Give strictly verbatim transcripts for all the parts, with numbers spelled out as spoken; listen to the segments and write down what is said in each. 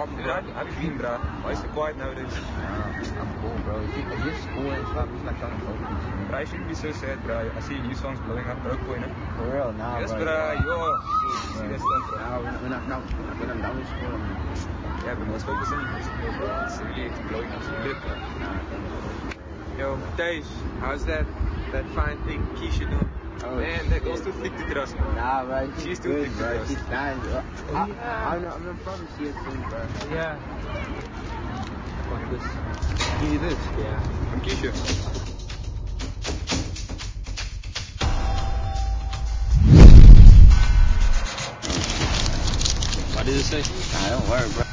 problem, bro? How have you been, bro? Why is it quiet nowadays? Uh, I'm cool, bro. Is it, is it school and stuff? Just like trying to focus. Bro, you shouldn't be so sad, bro. I see new songs blowing up, broke boy, no? For real, nah, Yes, bro. bro. Yo, see that stuff, bro. Nah, when, when, I, now, when I'm done with school, I'm gonna do it. Yeah, but let's focus on your music, bro. It's really it's blowing up so lit, bro. Nah, thanks. Yo, Thijs, how's that that fine thing Keisha doing? Oh, man, that girl's too thick to trust, man. Nah, bro. She's, She's too good, thick to bro. trust. She's nice, bro. Oh, I, yeah. I, I'm, I'm gonna probably see it soon, bro. Yeah. Fuck this. Give you this? Yeah. From Keisha. What did it say? Nah, don't worry, bro.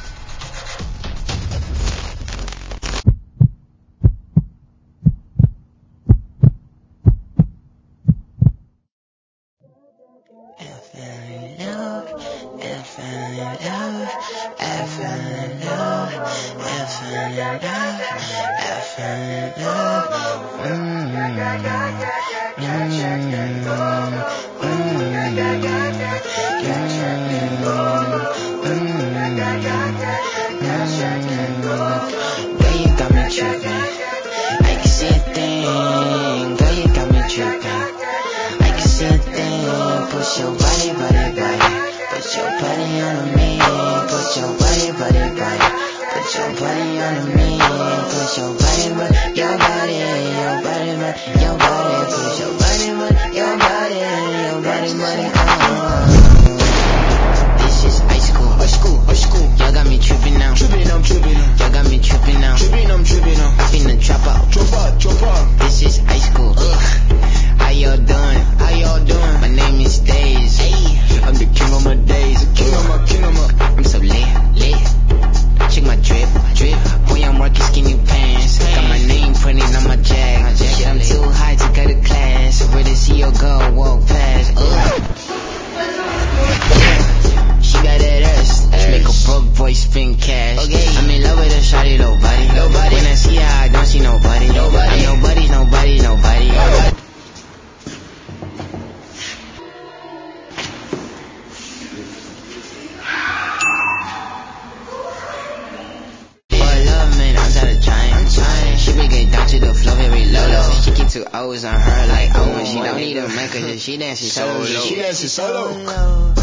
Two O's on her like oh, and she don't need a man cause she dancing solo. She dancing solo. She come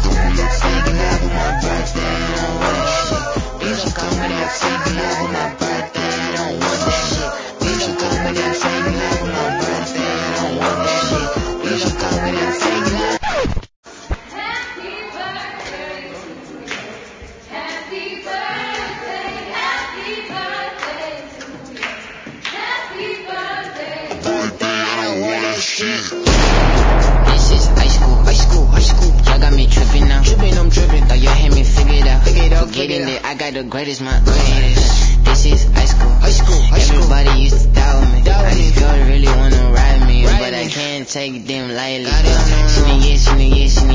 with my birthday, I don't want that shit. Please don't come with that fake love on my birthday, I don't want that shit. Please don't come with that fake love on my birthday, I don't want that shit. Please don't come with that fake love. Happy birthday, happy birthday, happy birthday to you. Happy birthday. Birthday, I don't want that shit. This is high school, high school, high school. Y'all got me tripping now. Tripping, I'm tripping. Thought y'all had me figured out. Figured out, forgetting that I got the greatest, my greatest. This is high school, high school, high school. Everybody used to doubt me. Doubt I just girls really wanna ride me, ride but me. I can't take them lightly. She need it, she need it, she need